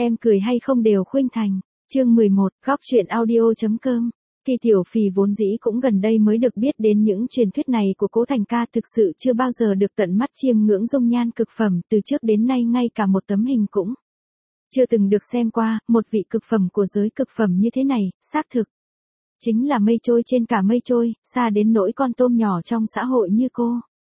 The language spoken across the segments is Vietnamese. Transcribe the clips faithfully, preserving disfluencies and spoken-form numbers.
Em cười hay không đều khuynh thành. Chương mười một, góc truyện audio.com. Thì Tiểu Phì vốn dĩ cũng gần đây mới được biết đến những truyền thuyết này của Cố Thành ca, thực sự chưa bao giờ được tận mắt chiêm ngưỡng dung nhan cực phẩm, từ trước đến nay ngay cả một tấm hình cũng chưa từng được xem qua, một vị cực phẩm của giới cực phẩm như thế này, xác thực chính là mây trôi trên cả mây trôi, xa đến nỗi con tôm nhỏ trong xã hội như cô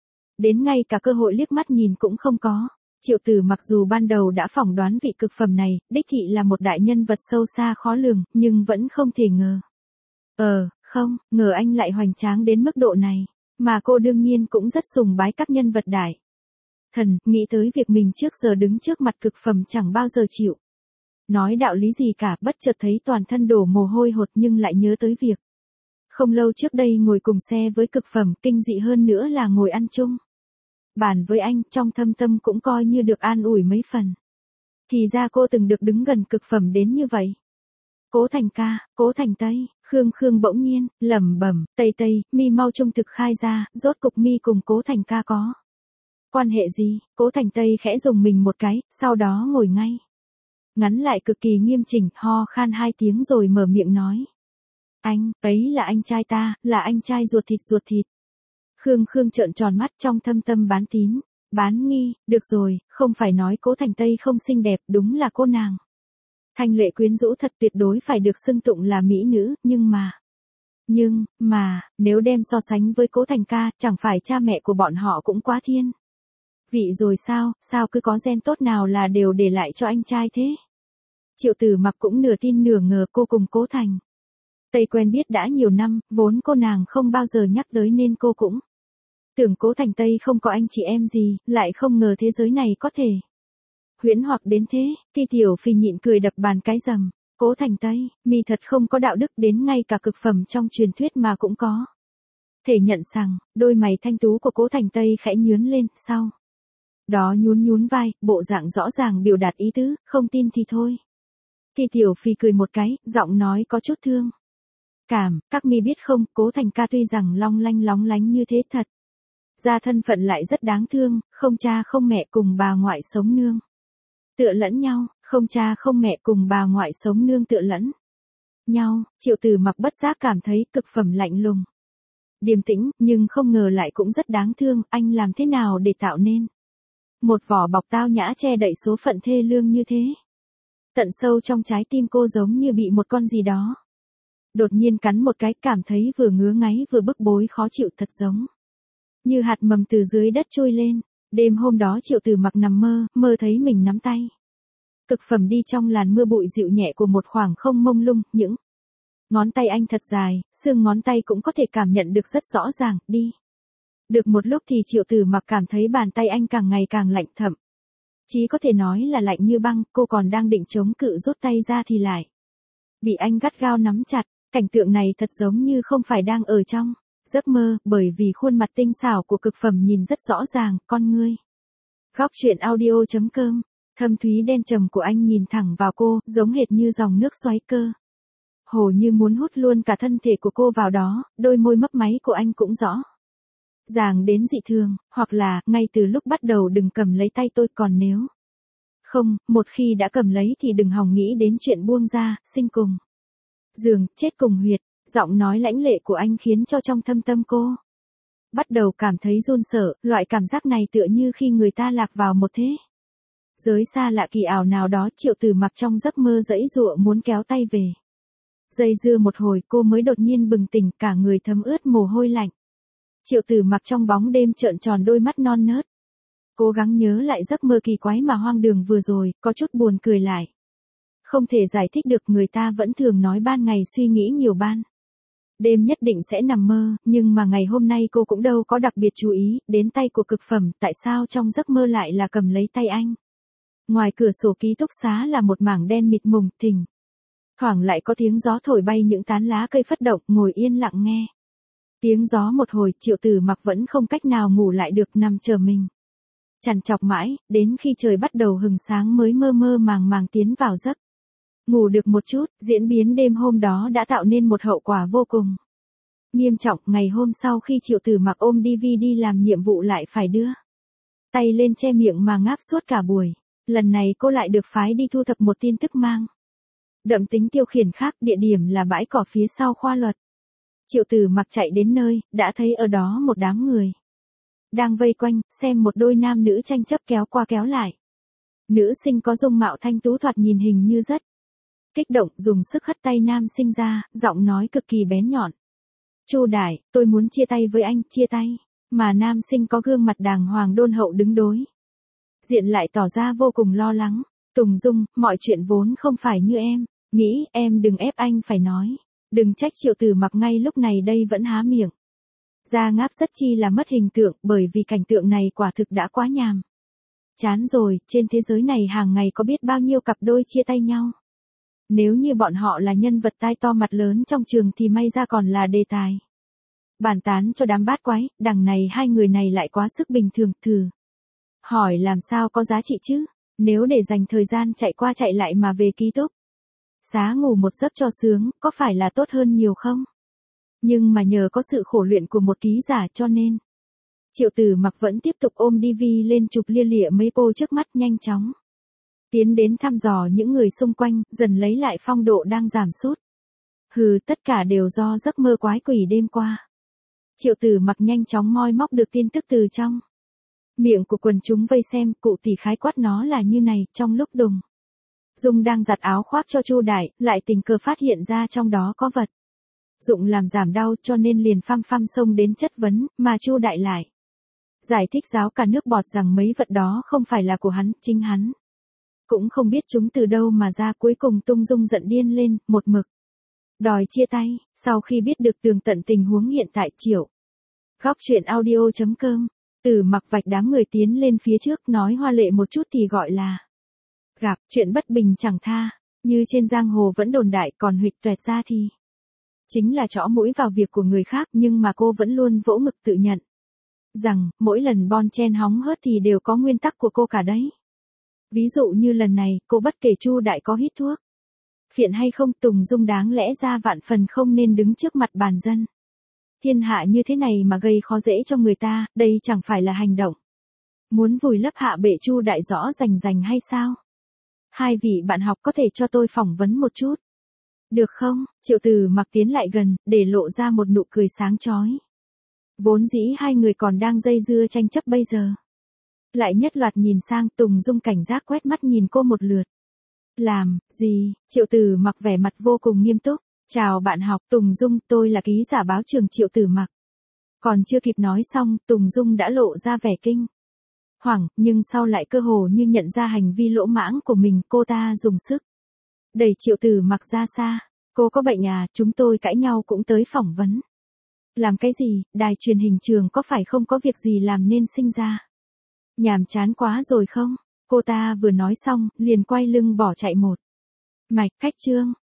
đến ngay cả cơ hội liếc mắt nhìn cũng không có. Triệu Tử mặc dù ban đầu đã phỏng đoán vị cực phẩm này, đích thị là một đại nhân vật sâu xa khó lường, nhưng vẫn không thể ngờ. Ờ, không, ngờ anh lại hoành tráng đến mức độ này, mà cô đương nhiên cũng rất sùng bái các nhân vật đại thần, nghĩ tới việc mình trước giờ đứng trước mặt cực phẩm chẳng bao giờ chịu nói đạo lý gì cả, bất chợt thấy toàn thân đổ mồ hôi hột, nhưng lại nhớ tới việc không lâu trước đây ngồi cùng xe với cực phẩm, kinh dị hơn nữa là ngồi ăn chung bàn với anh, trong thâm tâm cũng coi như được an ủi mấy phần. Thì ra cô từng được đứng gần cực phẩm đến như vậy. Cố Thành ca, Cố Thành Tây, Khương Khương bỗng nhiên lẩm bẩm, Tây Tây, mi mau trung thực khai ra, rốt cục mi cùng Cố Thành ca có quan hệ gì? Cố Thành Tây khẽ dùng mình một cái, sau đó ngồi ngay ngắn lại cực kỳ nghiêm chỉnh, ho khan hai tiếng rồi mở miệng nói. Anh, ấy là anh trai ta, là anh trai ruột thịt ruột thịt. Khương Khương trợn tròn mắt, trong thâm tâm bán tín, bán nghi, được rồi, không phải nói Cố Thành Tây không xinh đẹp, đúng là cô nàng thanh lệ quyến rũ thật, tuyệt đối phải được xưng tụng là mỹ nữ, nhưng mà, nhưng, mà, nếu đem so sánh với Cố Thành ca, chẳng phải cha mẹ của bọn họ cũng quá thiên vị rồi sao, sao cứ có gen tốt nào là đều để lại cho anh trai thế? Triệu Tử mặc cũng nửa tin nửa ngờ cô cùng Cố Thành Tây quen biết đã nhiều năm, vốn cô nàng không bao giờ nhắc tới nên cô cũng tưởng Cố Thành Tây không có anh chị em gì, lại không ngờ thế giới này có thể huyễn hoặc đến thế. Thì Tiểu Phì nhịn cười đập bàn cái rầm. Cố Thành Tây, mi thật không có đạo đức, đến ngay cả cực phẩm trong truyền thuyết mà cũng có thể nhận rằng. Đôi mày thanh tú của Cố Thành Tây khẽ nhướng lên, sau đó nhún nhún vai, bộ dạng rõ ràng biểu đạt ý tứ, không tin thì thôi. Thì Tiểu Phì cười một cái, giọng nói có chút thương cảm, các mi biết không, Cố Thành ca tuy rằng long lanh lóng lánh như thế thật ra thân phận lại rất đáng thương, không cha không mẹ cùng bà ngoại sống nương tựa lẫn nhau, không cha không mẹ cùng bà ngoại sống nương tựa lẫn nhau. Triệu Tử mặc bất giác cảm thấy cực phẩm lạnh lùng điềm tĩnh, nhưng không ngờ lại cũng rất đáng thương. Anh làm thế nào để tạo nên một vỏ bọc tao nhã che đậy số phận thê lương như thế? Tận sâu trong trái tim cô giống như bị một con gì đó đột nhiên cắn một cái, cảm thấy vừa ngứa ngáy vừa bức bối khó chịu, thật giống như hạt mầm từ dưới đất trôi lên. Đêm hôm đó Triệu Tử mặc nằm mơ, mơ thấy mình nắm tay cực phẩm đi trong làn mưa bụi dịu nhẹ của một khoảng không mông lung, những ngón tay anh thật dài, xương ngón tay cũng có thể cảm nhận được rất rõ ràng. Đi được một lúc thì Triệu Tử mặc cảm thấy bàn tay anh càng ngày càng lạnh, thậm chí có thể nói là lạnh như băng. Cô còn đang định chống cự rút tay ra thì lại bị anh gắt gao nắm chặt. Cảnh tượng này thật giống như không phải đang ở trong giấc mơ, bởi vì khuôn mặt tinh xảo của cực phẩm nhìn rất rõ ràng, con ngươi. Góc truyện audio.com, thâm thúy đen trầm của anh nhìn thẳng vào cô, giống hệt như dòng nước xoáy cơ hồ như muốn hút luôn cả thân thể của cô vào đó. Đôi môi mấp máy của anh cũng rõ ràng đến dị thường, hoặc là, ngay từ lúc bắt đầu đừng cầm lấy tay tôi, còn nếu không, một khi đã cầm lấy thì đừng hòng nghĩ đến chuyện buông ra, sinh cùng giường, chết cùng huyệt. Giọng nói lãnh lệ của anh khiến cho trong thâm tâm cô bắt đầu cảm thấy run sợ. Loại cảm giác này tựa như khi người ta lạc vào một thế giới xa lạ kỳ ảo nào đó. Triệu Tử mặc trong giấc mơ giãy giụa muốn kéo tay về dây dưa một hồi, cô mới đột nhiên bừng tỉnh, cả người thấm ướt mồ hôi lạnh. Triệu Tử mặc trong bóng đêm trợn tròn đôi mắt non nớt, cố gắng nhớ lại giấc mơ kỳ quái mà hoang đường vừa rồi, có chút buồn cười lại. Không thể giải thích được, người ta vẫn thường nói ban ngày suy nghĩ nhiều, ban đêm nhất định sẽ nằm mơ, nhưng mà ngày hôm nay cô cũng đâu có đặc biệt chú ý đến tay của cực phẩm, tại sao trong giấc mơ lại là cầm lấy tay anh. Ngoài cửa sổ ký túc xá là một mảng đen mịt mùng, thỉnh thoảng lại có tiếng gió thổi bay những tán lá cây phất động. Ngồi yên lặng nghe tiếng gió một hồi, Triệu Tử mặc vẫn không cách nào ngủ lại được, nằm chờ mình trằn trọc mãi, đến khi trời bắt đầu hừng sáng mới mơ mơ màng màng tiến vào giấc ngủ được một chút. Diễn biến đêm hôm đó đã tạo nên một hậu quả vô cùng nghiêm trọng. Ngày hôm sau khi Triệu Tử mặc ôm đê vê đê làm nhiệm vụ lại phải đưa tay lên che miệng mà ngáp suốt cả buổi. Lần này cô lại được phái đi thu thập một tin tức mang đậm tính tiêu khiển khác, địa điểm là bãi cỏ phía sau khoa luật. Triệu Tử Mặc chạy đến nơi, đã thấy ở đó một đám người đang vây quanh, xem một đôi nam nữ tranh chấp kéo qua kéo lại. Nữ sinh có dung mạo thanh tú thoạt nhìn hình như rất kích động, dùng sức hất tay nam sinh ra, giọng nói cực kỳ bén nhọn. Chu Đại, tôi muốn chia tay với anh, chia tay. Mà nam sinh có gương mặt đàng hoàng đôn hậu đứng đối diện lại tỏ ra vô cùng lo lắng. Tùng Dung, mọi chuyện vốn không phải như em nghĩ, em đừng ép anh phải nói. Đừng trách Triệu Tử Mặc ngay lúc này đây vẫn há miệng ra ngáp rất chi là mất hình tượng, bởi vì cảnh tượng này quả thực đã quá nhàm chán rồi. Trên thế giới này hàng ngày có biết bao nhiêu cặp đôi chia tay nhau. Nếu như bọn họ là nhân vật tai to mặt lớn trong trường thì may ra còn là đề tài bàn tán cho đám bát quái, đằng này hai người này lại quá sức bình thường. Thử hỏi làm sao có giá trị chứ, nếu để dành thời gian chạy qua chạy lại mà về ký túc xá ngủ một giấc cho sướng, có phải là tốt hơn nhiều không? Nhưng mà nhờ có sự khổ luyện của một ký giả cho nên Triệu Tử Mặc vẫn tiếp tục ôm đê vê lên chụp lia lịa mấy pô trước mắt, nhanh chóng tiến đến thăm dò những người xung quanh, dần lấy lại phong độ đang giảm sút. Hừ, tất cả đều do giấc mơ quái quỷ đêm qua. Triệu Tử Mặc nhanh chóng moi móc được tin tức từ trong miệng của quần chúng vây xem, cụ tỷ khái quát nó là như này. Trong lúc Đùng Dung đang giặt áo khoác cho Chu Đại, lại tình cờ phát hiện ra trong đó có vật dụng làm giảm đau, cho nên liền phăm phăm xông đến chất vấn, mà Chu Đại lại giải thích ráo cả nước bọt rằng mấy vật đó không phải là của hắn, chính hắn cũng không biết chúng từ đâu mà ra. Cuối cùng Tung Dung giận điên lên, một mực đòi chia tay. Sau khi biết được tường tận tình huống hiện tại, Triệu Góc Chuyện Audio chấm com, Tử Mặc vạch đám người tiến lên phía trước, nói hoa lệ một chút thì gọi là gặp chuyện bất bình chẳng tha, như trên giang hồ vẫn đồn đại, còn huỵch toẹt ra thì chính là chõ mũi vào việc của người khác. Nhưng mà cô vẫn luôn vỗ ngực tự nhận rằng mỗi lần bon chen hóng hớt thì đều có nguyên tắc của cô cả đấy. Ví dụ như lần này, cô bất kể Chu Đại có hít thuốc phiện hay không, Tùng Dung đáng lẽ ra vạn phần không nên đứng trước mặt bàn dân thiên hạ như thế này mà gây khó dễ cho người ta. Đây chẳng phải là hành động muốn vùi lấp hạ bệ Chu Đại rõ rành rành hay sao? Hai vị bạn học có thể cho tôi phỏng vấn một chút được không? Triệu Tử Mặc tiến lại gần, để lộ ra một nụ cười sáng chói. Vốn dĩ hai người còn đang dây dưa tranh chấp, bây giờ lại nhất loạt nhìn sang. Tùng Dung cảnh giác quét mắt nhìn cô một lượt. Làm gì? Triệu Tử Mặc vẻ mặt vô cùng nghiêm túc. Chào bạn học. Tùng Dung, tôi là ký giả báo trường Triệu Tử Mặc. Còn chưa kịp nói xong, Tùng Dung đã lộ ra vẻ kinh hoảng, nhưng sau lại cơ hồ như nhận ra hành vi lỗ mãng của mình. Cô ta dùng sức đẩy Triệu Tử Mặc ra xa. Cô có bệnh à? Chúng tôi cãi nhau cũng tới phỏng vấn. Làm cái gì? Đài truyền hình trường có phải không có việc gì làm nên sinh ra nhàm chán quá rồi không? Cô ta vừa nói xong, liền quay lưng bỏ chạy một mạch. Cách chương